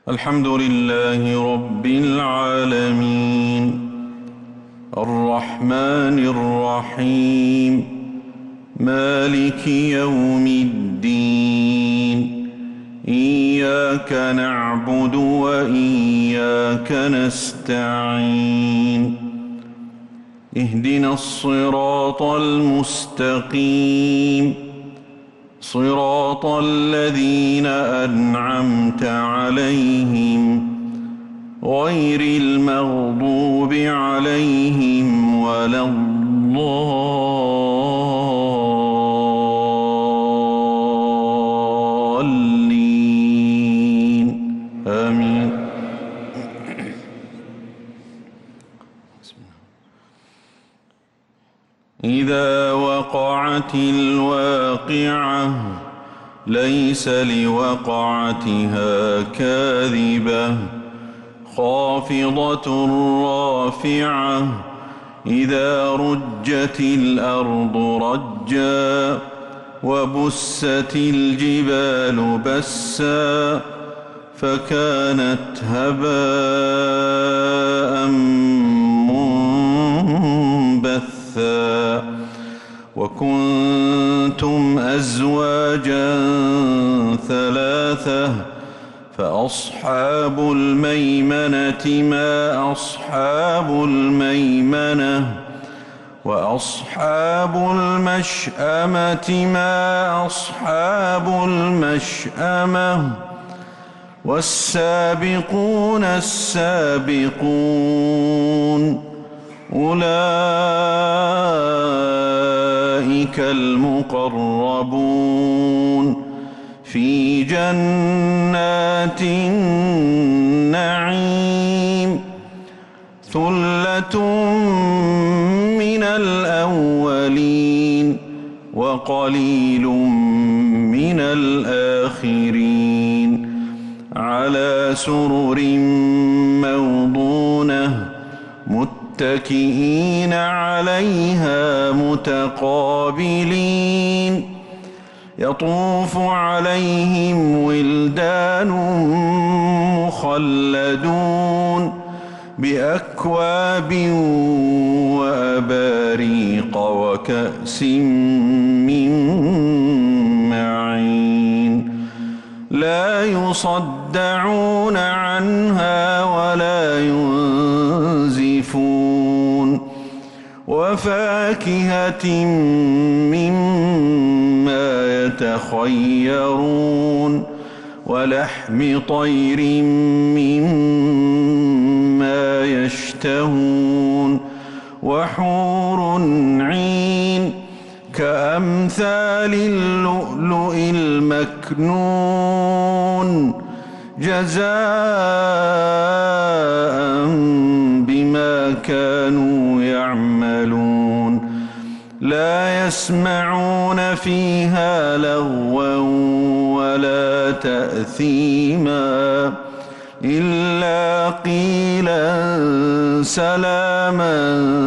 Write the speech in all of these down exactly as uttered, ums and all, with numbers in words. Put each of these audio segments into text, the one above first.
الحمد لله رب العالمين الرحمن الرحيم مالك يوم الدين إياك نعبد وإياك نستعين اهدنا الصراط المستقيم صراط الذين أنعمت عليهم غير المغضوب عليهم ولا الضالين آمين. إذا وقعت الواقعة ليس لوقعتها كاذبة خافضة رافعة إذا رجت الأرض رجا وبست الجبال بسا فكانت هباء منبثا وكنتم أزواجا ثلاثة فأصحاب الميمنة ما أصحاب الميمنة وأصحاب المشأمة ما أصحاب المشأمة والسابقون السابقون أولئك المقربون في جنات النعيم ثلة من الأولين وقليل من الآخرين على سرر موضونة متكئين عليها متقابلين يطوف عليهم ولدان مخلدون بأكواب وأباريق وكأس من معين لا يصدعون عنها ولا ينزفون وفاكهة مما يتخيرون ولحم طير مما يشتهون وحور عين كأمثال اللؤلؤ المكنون جزاء بما كانوا يعملون لا يسمعون فيها لغوا ولا تأثيما إلا قيلا سلاما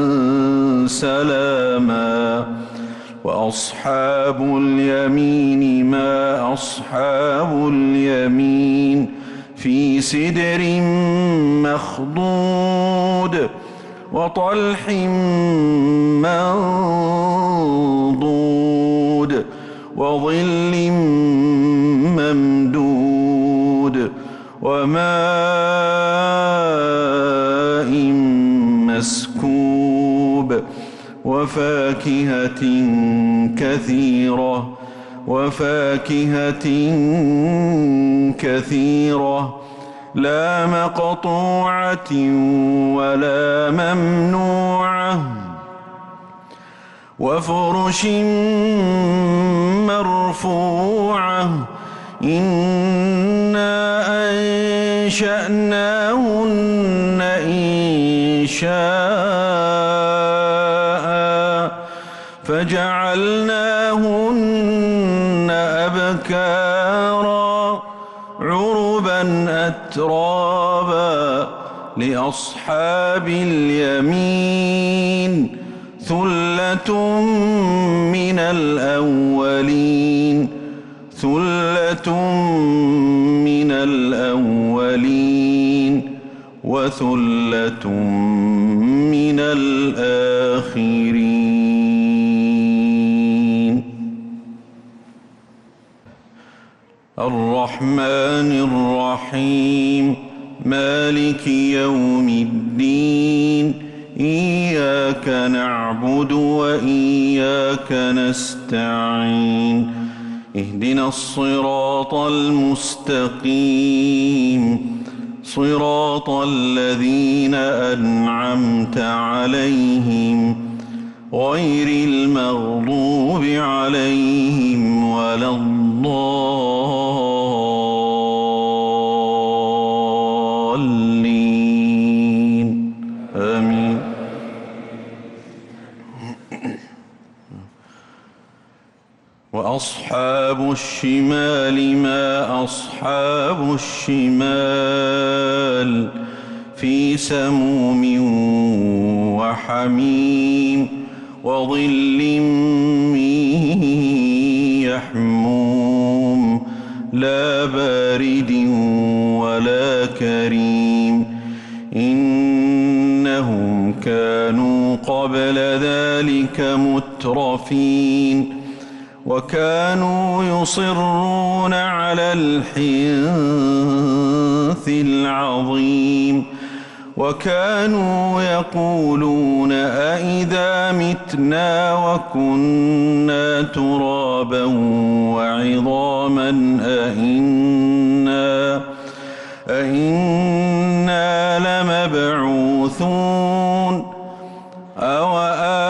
سلاما وأصحاب اليمين ما أصحاب اليمين في سدر مخضود وطلح منضود وظل ممدود وماء مسكوب وفاكهة كثيرة وفاكهة كثيرة لا مقطوعة ولا ممنوعة وفرش مرفوعة إنا أنشأناهن إنشاء فجعلناهن أبكارا عربا أترابا لأصحاب اليمين ثلة من الأولين ثلة من الأولين وثلة من الآخرين. الرحمن الرحيم مالك يوم الدين إياك نعبد وإياك نستعين اهدنا الصراط المستقيم صراط الذين أنعمت عليهم غير المغضوب عليهم ولا الضالين آمين. وأصحاب الشمال ما أصحاب الشمال في سموم وحميم وظل من يحموم لا بارد ولا كريم إنهم كانوا قبل ذلك مترفين وكانوا يصرون على الحنث العظيم وكانوا يقولون أئذا متنا وكنا ترابا وعظاما أئنا أئنا لمبعوثون أو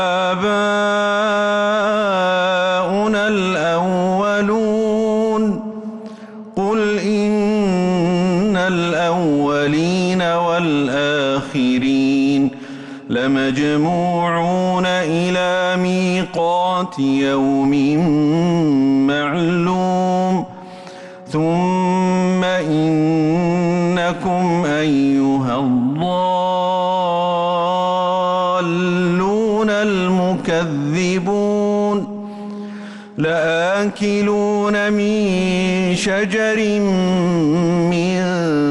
آباؤنا الأولون قل إن الأولين والآخرين لمجموعون إلى ميقات يوم معلوم ثم إنكم أيها الضالون المكذبون لآكلون من شجر من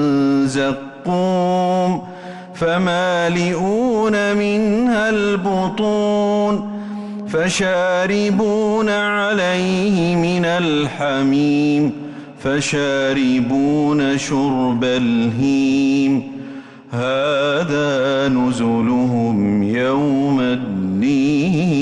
زقوم فمالئون منها البطون فشاربون عليه من الحميم فشاربون شرب الهيم هذا نزلهم يوم الدين.